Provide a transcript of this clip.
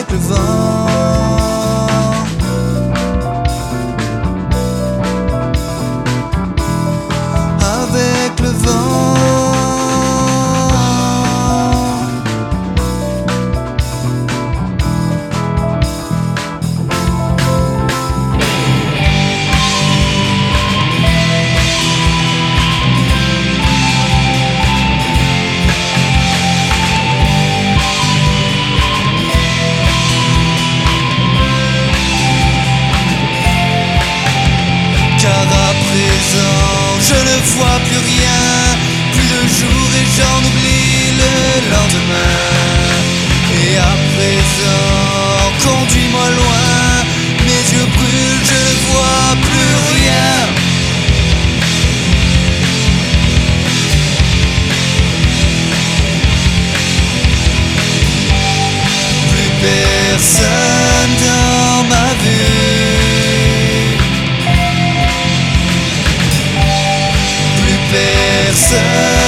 avec le vent. Avec le vent. Car à présent je ne vois plus rien, plus de jour et j'en oublie le lendemain. Et à présent conduis-moi loin, mes yeux brûlent, je ne vois plus rien. Plus personne dans ma vue. Personne